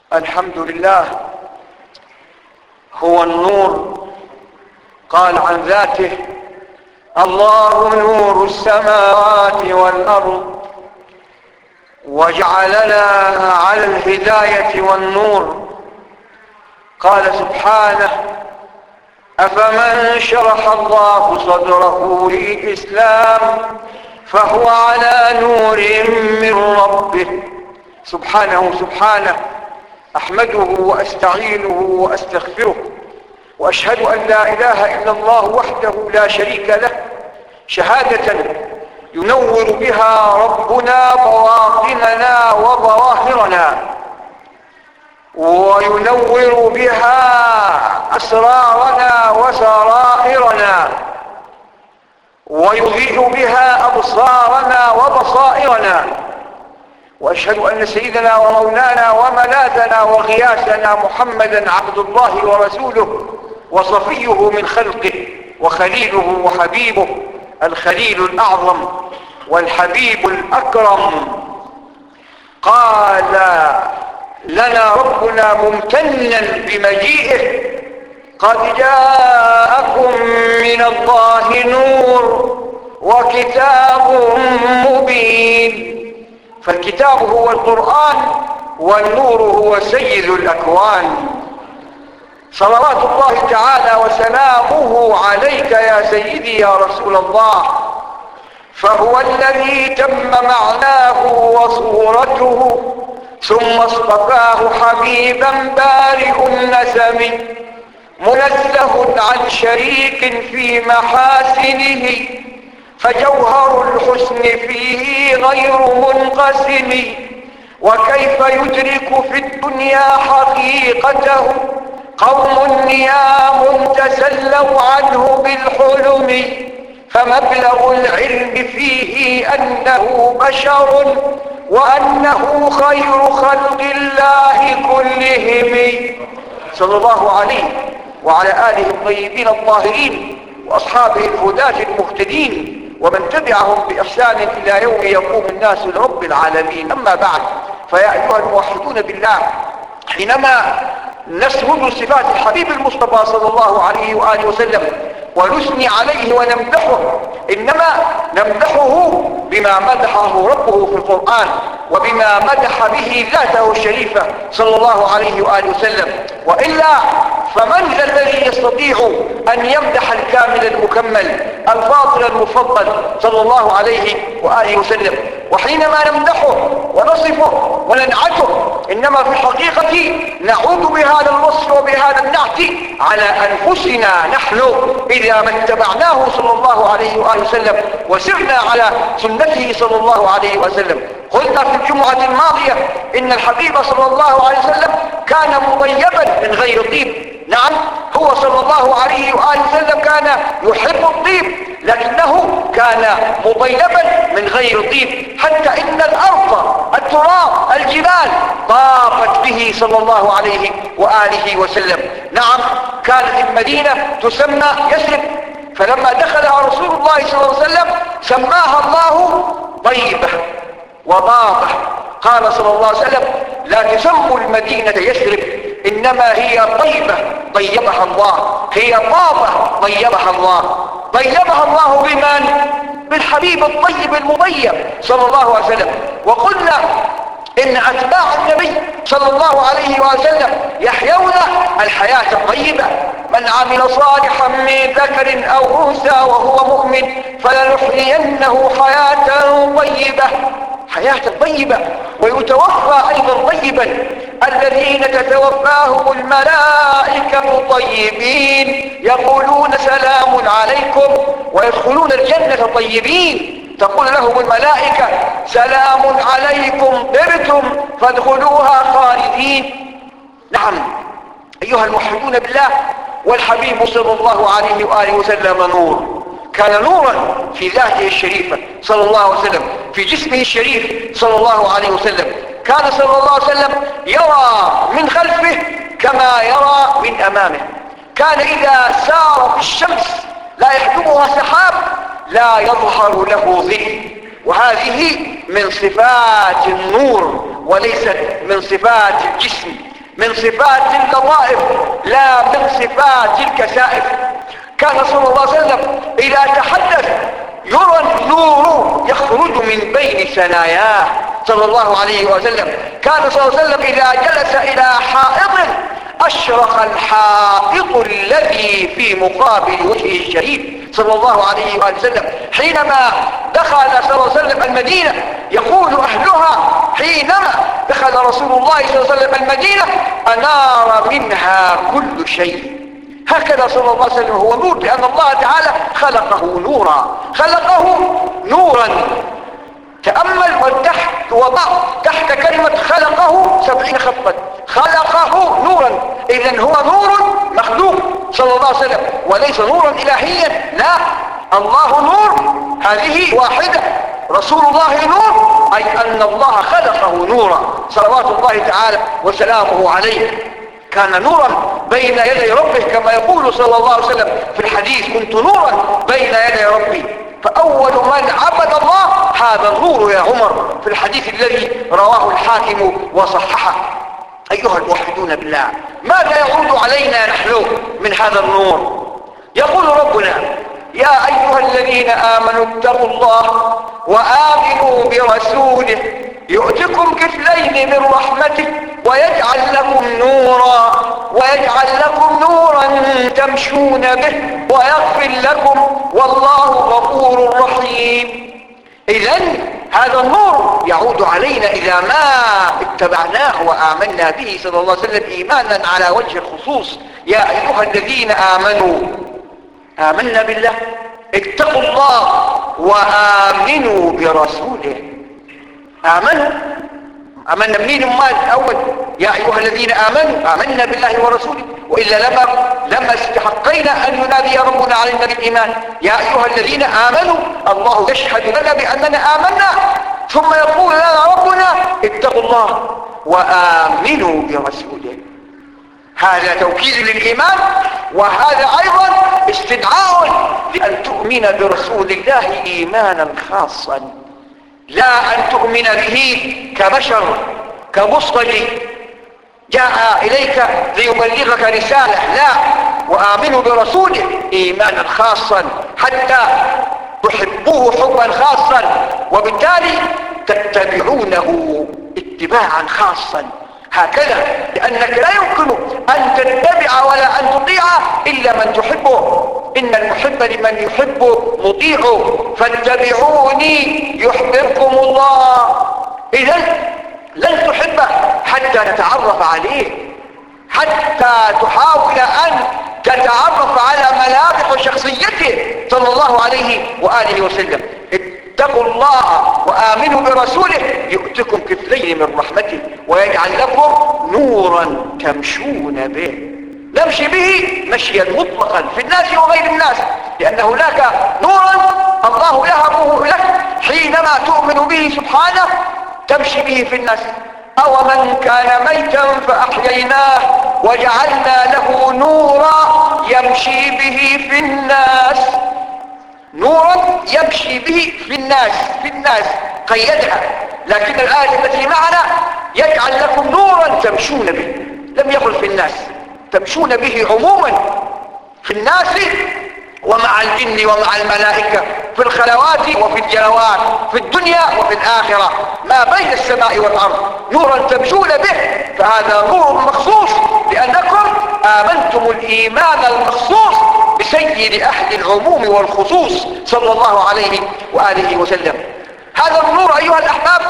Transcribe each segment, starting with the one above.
الحمد لله هو النور. قال عن ذاته: الله نور السماوات والأرض وجعلنا على الهداية والنور. قال سبحانه: أفمن شرح الله صدره للإسلام فهو على نور من ربه. سبحانه أحمده وأستعينه وأستغفره، وأشهد أن لا إله إلا الله وحده لا شريك له، شهادة ينور بها ربنا بواطننا وظواهرنا، وينور بها أسرارنا وسرائرنا، ويضيء بها أبصارنا وبصائرنا. وأشهد أن سيدنا ومولانا وملاذنا وغياثنا محمدا عبد الله ورسوله وصفيه من خلقه وخليله وحبيبه، الخليل الأعظم والحبيب الأكرم. قال لنا ربنا ممتنا بمجيئه: قد جاءكم من الله نور وكتاب مبين. فالكتاب هو القرآن، والنور هو سيد الأكوان. صلوات الله تعالى وسلامه عليك يا سيدي يا رسول الله، فهو الذي تم معناه وصورته، ثم اصطفاه حبيبا بارئ النسم، منزه عن شريك في محاسنه، فجوهر الحسن فيه غير منقسم. وكيف يدرك في الدنيا حقيقته قوم نيام تسلوا عنه بالحلم، فمبلغ العلم فيه أنه بشر وأنه خير خلق الله كلهم. صلى الله عليه وعلى آله الطيبين الطاهرين وأصحابه الهداة المهتدين ومن تبعهم بإحسان إلى يوم يقوم الناس لرب العالمين. أما بعد، فيا أيها الموحدون بالله، حينما نسرد صفات الحبيب المصطفى صلى الله عليه وآله وسلم ونثني عليه ونمدحه، إنما نمدحه بما مدحه ربه في القرآن، وبما مدح به ذاته الشريفة صلى الله عليه وآله وسلم. وإلا فمن ذا الذي يستطيع أن يمدح الكامل المكمل الفاضل المفضل صلى الله عليه وآله وسلم؟ وحينما نمدحه ونصفه وننعته، إنما في الحقيقة نعود بهذا الوصف وبهذا النعت على أنفسنا نحن إذا ما اتبعناه صلى الله عليه وآله وسلم وسرنا على سنته صلى الله عليه وسلم. قلنا في الجمعة الماضية إن الحبيب صلى الله عليه وسلم كان مطيبا من غير طيب. نعم، هو صلى الله عليه وآله وسلم كان يحب الطيب، لكنه كان مطيبا من غير طيب، حتى إن الأرض، التراب، الجبال طافت به صلى الله عليه وآله وسلم. نعم، كانت المدينة تسمى يثرب، فلما دخلها رسول الله صلى الله عليه وسلم سماها الله طيبة وطابة. قال صلى الله عليه وسلم: لا تسموا المدينة يثرب، إنما هي طيبة طيبها الله، هي طابة طيبها الله. طيبها الله بمن؟ بالحبيب الطيب المطيب صلى الله عليه وسلم. وقلنا إن أتباع النبي صلى الله عليه وسلم يحيون الحياة الطيبة. من عمل صالحا من ذكر أو أنثى وهو مؤمن فلنحيينه حياة طيبة، حياة طيبة. ويتوفى أيضا طيبا الذين تتوفاهم الملائكة طيبين يقولون سلام عليكم، ويدخلون الجنة طيبين، تقول لهم الملائكة سلام عليكم طبتم فادخلوها خالدين. نعم أيها الموحدون بالله، والحبيب صلى الله عليه وآله وسلم نور، كان نورا في ذاته الشريفة صلى الله عليه وسلم، في جسمه الشريف صلى الله عليه وسلم. كان صلى الله عليه وسلم يرى من خلفه كما يرى من أمامه. كان إذا سار في الشمس لا يحجبها سحاب لا يظهر له ظل، وهذه من صفات النور وليست من صفات الجسم. من صفات اللطائف لا من صفات الكسائف. كان صلى الله عليه وسلم إذا تحدث يرى النور يخرج من بين ثناياه صلى الله عليه وسلم. كان صلى الله عليه وسلم إذا جلس إلى حائط أشرق الحائط الذي في مقابل وجهه الشريف صلى الله عليه وسلم. حينما دخل صلى الله عليه وسلم المدينة يقول أهلها حينما دخل رسول الله صلى الله عليه وسلم المدينة أنار منها كل شيء. هكذا صلى الله عليه وسلم هو نور، لأن الله تعالى خلقه نورا، خلقه نورا. تأمل وتحت وضع تحت كلمة خلقه 70 خطا. خلقه نورا، إذن هو نور مخلوق صلى الله عليه وسلم وليس نورا إلهيا. لا، الله نور هذه واحدة، رسول الله نور أي أن الله خلقه نورا صلوات الله تعالى وسلامه عليه. كان نورا بين يدي ربه كما يقول صلى الله عليه وسلم في الحديث: كنت نورا بين يدي ربي. فأول من عبد الله هذا النور يا عمر، في الحديث الذي رواه الحاكم وصححه. أيها الموحدون بالله، ماذا يعود علينا نحن من هذا النور؟ يقول ربنا: يا أيها الذين آمنوا اتقوا الله وآمنوا برسوله يؤتكم كفلين من رحمته ويجعل لكم نورا تمشون به ويغفر لكم والله غفور رحيم. إذن هذا النور يعود علينا إذا ما اتبعناه وآمنا به صلى الله عليه وسلم إيمانا على وجه الخصوص. يا أيها الذين آمنا بالله اتقوا الله وآمنوا برسوله. آمنا بمين؟ الأول يا أيها الذين آمنا بالله ورسوله، وإلا لما استحقينا أن ينادي ربنا على النبي الإيمان. يا أيها الذين آمنوا، الله يشهد لنا بأننا آمنا، ثم يقول لنا ربنا اتقوا الله وآمنوا برسوله. هذا توكيد للإيمان، وهذا أيضا استدعاء لأن تؤمن برسول الله إيمانا خاصا، لا أن تؤمن به كبشر كمصطفى جاء إليك ليبلغك رسالة، لا، وآمنوا برسوله إيمانا خاصا حتى تحبوه حبا خاصا، وبالتالي تتبعونه اتباعا خاصا. هكذا، لأنك لا يمكن أن تتبع ولا أن تطيع إلا من تحبه. إن المحب لمن يحب مطيعه، فاتبعوني يحببكم الله. إذن لن تحبه حتى نتعرف عليه، حتى تحاول أن تتعرف على ملامح شخصيته صلى الله عليه وآله وسلم. اتقوا الله وآمنوا برسوله يؤتكم كفلين من رحمته ويجعل لكم نورا تمشون به. نمشي به مشيا مطلقا في الناس وغير الناس، لأن هناك نورا الله يهبه لك حينما تؤمن به سبحانه تمشي به في الناس. أو من كان ميتا فأحييناه وجعلنا له نورا يمشي به في الناس. نورا يمشي به في الناس قيدها، لكن الآية التي معنا يجعل لكم نورا تمشون به، لم يقل في الناس، تمشون به عموما في الناس ومع الجن ومع الملائكة، في الخلوات وفي الجلوات، في الدنيا وفي الآخرة، ما بين السماء والأرض، نورا تمشون به. فهذا نور مخصوص لأنكم آمنتم الإيمان المخصوص بسيد أهل العموم والخصوص صلى الله عليه وآله وسلم. هذا النور أيها الأحباب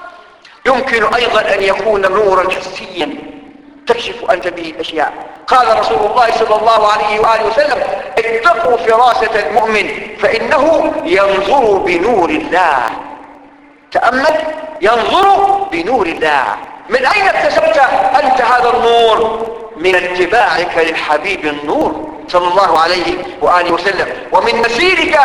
يمكن أيضا أن يكون نورا حسيا تكشف أنت به الأشياء. قال رسول الله صلى الله عليه وآله وسلم: اتقوا فراسة المؤمن فإنه ينظر بنور الله. تأمل، ينظر بنور الله. من أين اكتسبت أنت هذا النور؟ من اتباعك للحبيب النور صلى الله عليه وآله وسلم، ومن مسيرك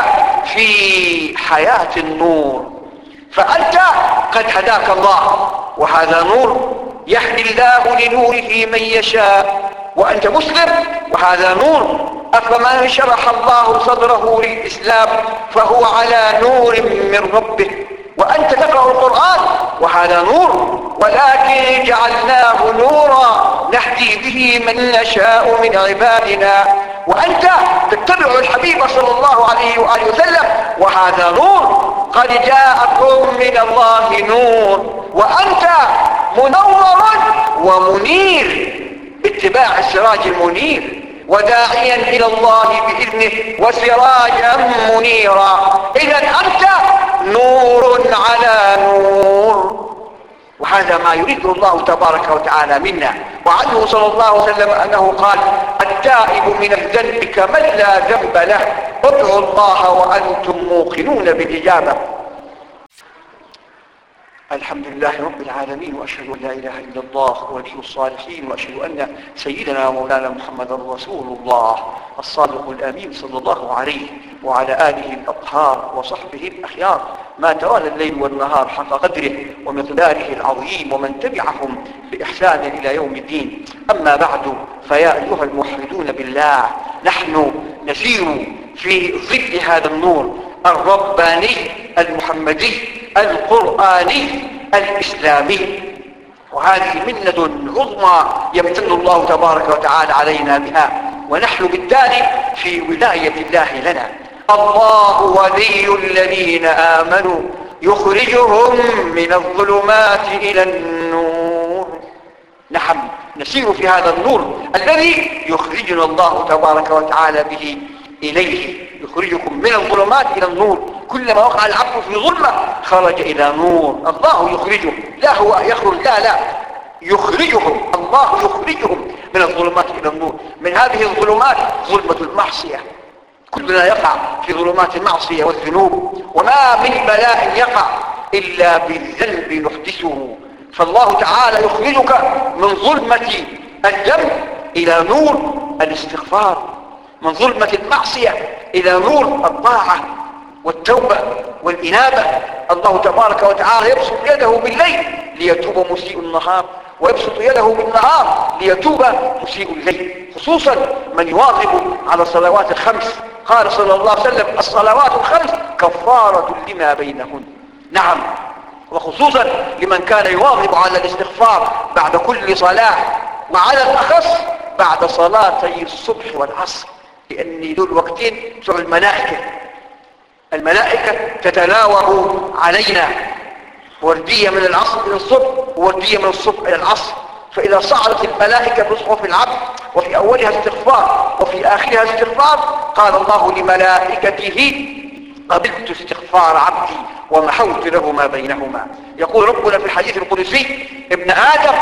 في حياة النور. فأنت قد هداك الله، وهذا نور يهدي الله لنوره من يشاء، وأنت مسلم وهذا نور. أفمن شرح الله صدره للإسلام فهو على نور من ربه، وأنت تقرأ القرآن وهذا نور. ولكن جعلناه نورا نهدي به من نشاء من عبادنا، وأنت تتبع الحبيب صلى الله عليه وآله وسلم، وهذا نور. قد جاءكم من الله نور، وأنت منور ومنير باتباع السراج المنير، وداعيا إلى الله بإذنه وسراجا منيرا. إذا أنت نور على نور، وهذا ما يريد الله تبارك وتعالى منا. وعنه صلى الله عليه وسلم أنه قال: التائب من الذنب كمن لا ذنب له، ادعوا الله وأنتم موقنون بالإجابة. الحمد لله رب العالمين، وأشهد أن لا إله إلا الله ولي الصالحين، وأشهد أن سيدنا ومولانا محمد رسول الله الصادق الأمين صلى الله عليه وعلى آله الأطهار وصحبه الأخيار، ما توالى الليل والنهار حق قدره ومقداره العظيم، ومن تبعهم بإحسان إلى يوم الدين. أما بعد، فيا أيها الموحدون بالله، نحن نسير في ظل هذا النور الرباني المحمدي القرآني الإسلامي، وهذه منة عظمى يمتن الله تبارك وتعالى علينا بها، ونحن بالتالي في ولاية الله لنا. الله ولي الذين آمنوا يخرجهم من الظلمات إلى النور. نحن نسير في هذا النور الذي يخرجنا الله تبارك وتعالى به إليه، يخرجكم من الظلمات إلى النور. كلما وقع العبد في ظلمة خرج إلى نور، الله يخرجه، لا هو يخرج، لا يخرجهم، الله يخرجهم من الظلمات إلى النور. من هذه الظلمات ظلمة المعصية، كلنا يقع في ظلمات المعصية والذنوب، وما من بلاء يقع إلا بالذنب نحدثه. فالله تعالى يخرجك من ظلمة الذنب إلى نور الاستغفار، من ظلمة المعصية إلى نور الطاعة والتوبة والإنابة. الله تبارك وتعالى يبسط يده بالليل ليتوب مسيء النهار، ويبسط يده بالنهار ليتوب مسيء الليل، خصوصا من يواظب على الصلوات الخمس. قال صلى الله عليه وسلم: الصلوات الخمس كفارة لما بينهن. نعم، وخصوصا لمن كان يواظب على الاستغفار بعد كل صلاة، وعلى الأخص بعد صلاتي الصبح والعصر، لأن دول وقتين بتوع الملائكة تتلاوم علينا، وردية من العصر إلى الصبح ووردية من الصبح إلى العصر. فإذا صعدت الملائكة بصحف العبد، وفي أولها استغفار وفي آخرها استغفار، قال الله لملائكته: قبلت استغفار عبدي ومحوت له ما بينهما. يقول ربنا في الحديث القدسي: ابن آدم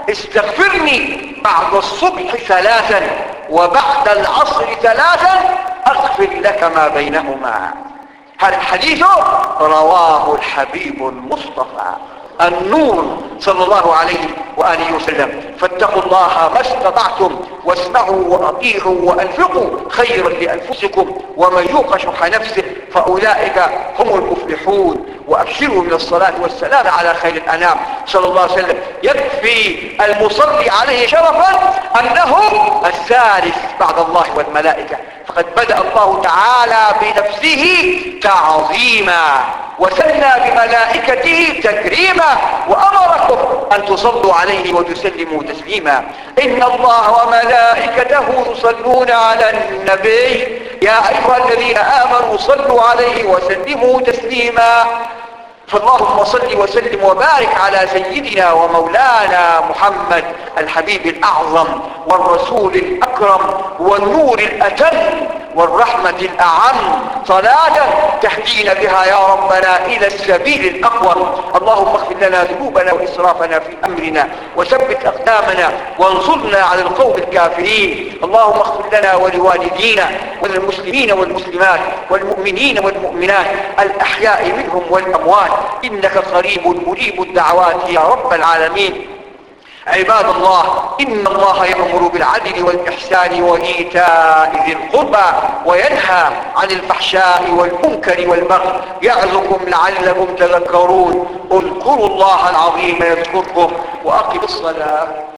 استغفرني بعد الصبح 3 وبعد العصر 3 أغفر لك ما بينهما. هذا الحديث رواه الحبيب المصطفى النور صلى الله عليه وآله وسلم. فاتقوا الله ما استطعتم، واسمعوا وأطيعوا وأنفقوا خيرا لأنفسكم، ومن يوق شح نفسه فأولئك هم المفلحون. وأبشروا من الصلاة والسلام على خير الأنام صلى الله عليه وسلم. يكفي المصلي عليه شرفا أنه الثالث بعد الله والملائكة، فقد بدأ الله تعالى بنفسه تعظيما، وثنى بملائكته تكريما، وأمركم أن تصلوا عليه وتسلموا تسليما. إن الله وملائكته يصلون على النبي يا أيها الذين آمنوا صلوا عليه وسلموا تسليما. فاللهم صل وسلم وبارك على سيدنا ومولانا محمد الحبيب الأعظم والرسول الأكرم والنور الأتم والرحمة الأعم، صلاة تهدينا بها يا ربنا إلى السبيل الأقوى. اللهم اغفر لنا ذنوبنا وإسرافنا في أمرنا، وثبت أقدامنا، وانصرنا على القوم الكافرين. اللهم اغفر لنا ولوالدينا وللمسلمين والمسلمات والمؤمنين والمؤمنات الأحياء منهم والأموات، إنك قريب مجيب الدعوات يا رب العالمين. عباد الله، إن الله يأمر بالعدل والإحسان وإيتاء ذي القربى، وينهى عن الفحشاء والمنكر والبغي، يعظكم لعلكم تذكرون. اذكروا الله العظيم يذكركم، وأقم الصلاة.